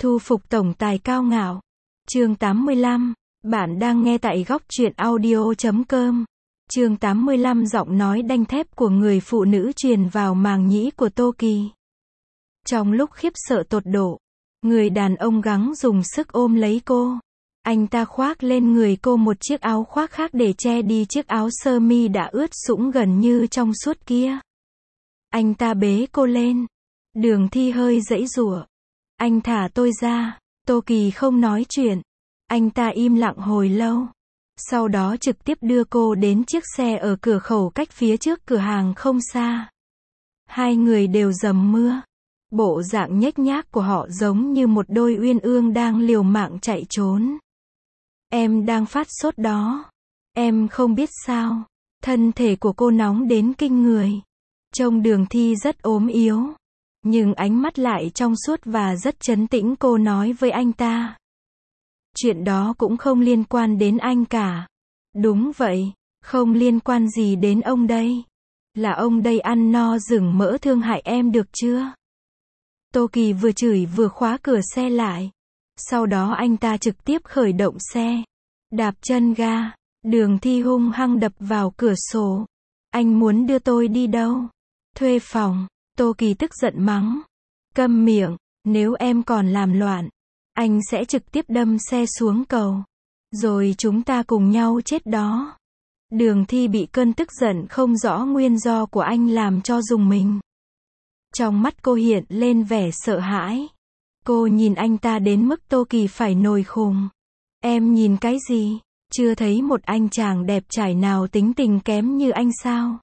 Thu phục tổng tài cao ngạo. Chương 85. Bạn đang nghe tại góc truyện audio.com. Chương 85. Giọng nói đanh thép của người phụ nữ truyền vào màng nhĩ của Tô Kỳ. Trong lúc khiếp sợ tột độ, người đàn ông gắng dùng sức ôm lấy cô. Anh ta khoác lên người cô một chiếc áo khoác khác để che đi chiếc áo sơ mi đã ướt sũng gần như trong suốt kia. Anh ta bế cô lên. Đường Thi hơi giãy giụa. Anh thả tôi ra. Tô Kỳ không nói chuyện. Anh ta im lặng hồi lâu. Sau đó trực tiếp đưa cô đến chiếc xe ở cửa khẩu cách phía trước cửa hàng không xa. Hai người đều dầm mưa. Bộ dạng nhếch nhác của họ giống như một đôi uyên ương đang liều mạng chạy trốn. Em đang phát sốt đó. Em không biết sao. Thân thể của cô nóng đến kinh người. Trông Đường Thi rất ốm yếu. Nhưng ánh mắt lại trong suốt và rất trấn tĩnh. Cô nói với anh ta. Chuyện đó cũng không liên quan đến anh cả. Đúng vậy, không liên quan gì đến ông đây. Là ông đây ăn no rừng mỡ thương hại em được chưa? Tô Kỳ vừa chửi vừa khóa cửa xe lại. Sau đó anh ta trực tiếp khởi động xe. Đạp chân ga. Đường Thi hung hăng đập vào cửa sổ. Anh muốn đưa tôi đi đâu? Thuê phòng. Tô Kỳ tức giận mắng. Câm miệng, nếu em còn làm loạn, anh sẽ trực tiếp đâm xe xuống cầu. Rồi chúng ta cùng nhau chết đó. Đường Thi bị cơn tức giận không rõ nguyên do của anh làm cho rùng mình. Trong mắt cô hiện lên vẻ sợ hãi. Cô nhìn anh ta đến mức Tô Kỳ phải nổi khùng. Em nhìn cái gì? Chưa thấy một anh chàng đẹp trai nào tính tình kém như anh sao?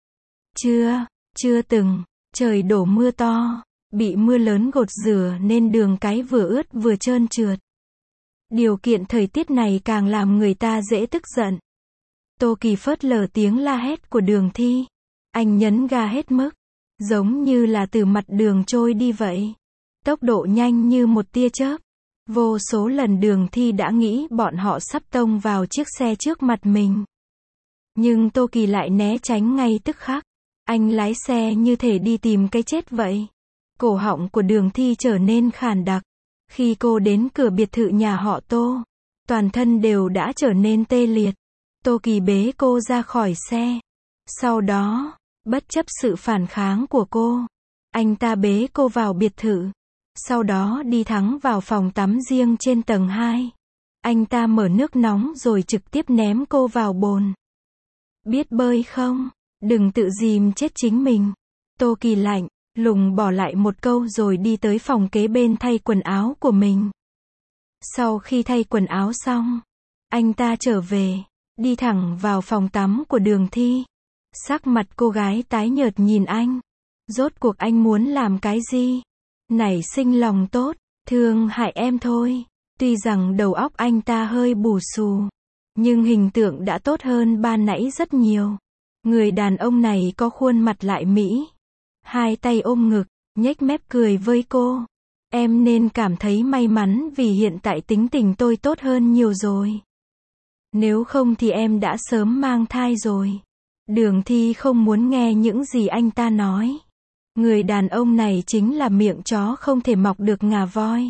Chưa từng. Trời đổ mưa to. Bị mưa lớn gột rửa nên đường cái vừa ướt vừa trơn trượt. Điều kiện thời tiết này càng làm người ta dễ tức giận. Tô Kỳ phớt lờ tiếng la hét của Đường Thi. Anh nhấn ga hết mức. Giống như là từ mặt đường trôi đi vậy. Tốc độ nhanh như một tia chớp. Vô số lần Đường Thi đã nghĩ bọn họ sắp tông vào chiếc xe trước mặt mình. Nhưng Tô Kỳ lại né tránh ngay tức khắc. Anh lái xe như thể đi tìm cái chết vậy. Cổ họng của Đường Thi trở nên khàn đặc. Khi cô đến cửa biệt thự nhà họ Tô, toàn thân đều đã trở nên tê liệt. Tô Kỳ bế cô ra khỏi xe. Sau đó, bất chấp sự phản kháng của cô, anh ta bế cô vào biệt thự. Sau đó đi thẳng vào phòng tắm riêng trên tầng 2. Anh ta mở nước nóng rồi trực tiếp ném cô vào bồn. Biết bơi không? Đừng tự dìm chết chính mình. Tô Kỳ lạnh lùng bỏ lại một câu rồi đi tới phòng kế bên thay quần áo của mình. Sau khi thay quần áo xong, anh ta trở về, đi thẳng vào phòng tắm của Đường Thi. Sắc mặt cô gái tái nhợt nhìn anh. Rốt cuộc anh muốn làm cái gì? Nảy sinh lòng tốt, thương hại em thôi. Tuy rằng đầu óc anh ta hơi bù xù, nhưng hình tượng đã tốt hơn ban nãy rất nhiều. Người đàn ông này có khuôn mặt lại mỹ. Hai tay ôm ngực, nhếch mép cười với cô. Em nên cảm thấy may mắn vì hiện tại tính tình tôi tốt hơn nhiều rồi. Nếu không thì em đã sớm mang thai rồi. Đường Thi không muốn nghe những gì anh ta nói. Người đàn ông này chính là miệng chó không thể mọc được ngà voi.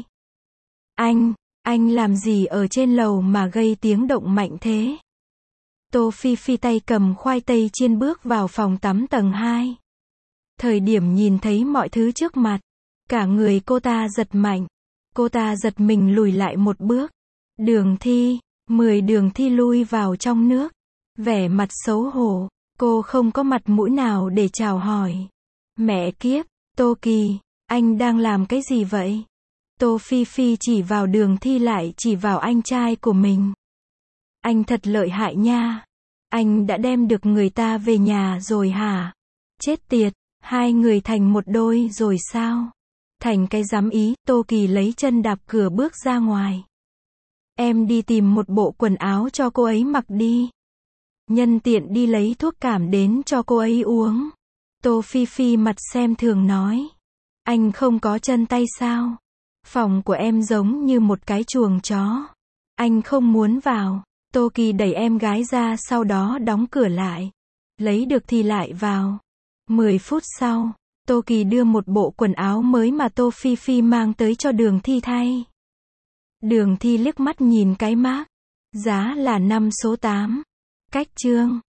Anh làm gì ở trên lầu mà gây tiếng động mạnh thế? Tô Phi Phi tay cầm khoai tây chiên bước vào phòng tắm tầng 2. Thời điểm nhìn thấy mọi thứ trước mặt, cả người cô ta giật mạnh. Cô ta giật mình lùi lại một bước. Đường Thi, Đường Thi lui vào trong nước. Vẻ mặt xấu hổ, cô không có mặt mũi nào để chào hỏi. Mẹ kiếp, Tô Kỳ, anh đang làm cái gì vậy? Tô Phi Phi chỉ vào Đường Thi lại chỉ vào anh trai của mình. Anh thật lợi hại nha. Anh đã đem được người ta về nhà rồi hả? Chết tiệt, hai người thành một đôi rồi sao? Thành cái dám ý. Tô Kỳ lấy chân đạp cửa bước ra ngoài. Em đi tìm một bộ quần áo cho cô ấy mặc đi. Nhân tiện đi lấy thuốc cảm đến cho cô ấy uống. Tô Phi Phi mặt xem thường nói. Anh không có chân tay sao? Phòng của em giống như một cái chuồng chó. Anh không muốn vào. Tô Kỳ đẩy em gái ra sau đó đóng cửa lại. Lấy được thì lại vào. 10 phút sau, Tô Kỳ đưa một bộ quần áo mới mà Tô Phi Phi mang tới cho Đường Thi thay. Đường Thi liếc mắt nhìn cái mác. Giá là 5 số 8. Cách chương.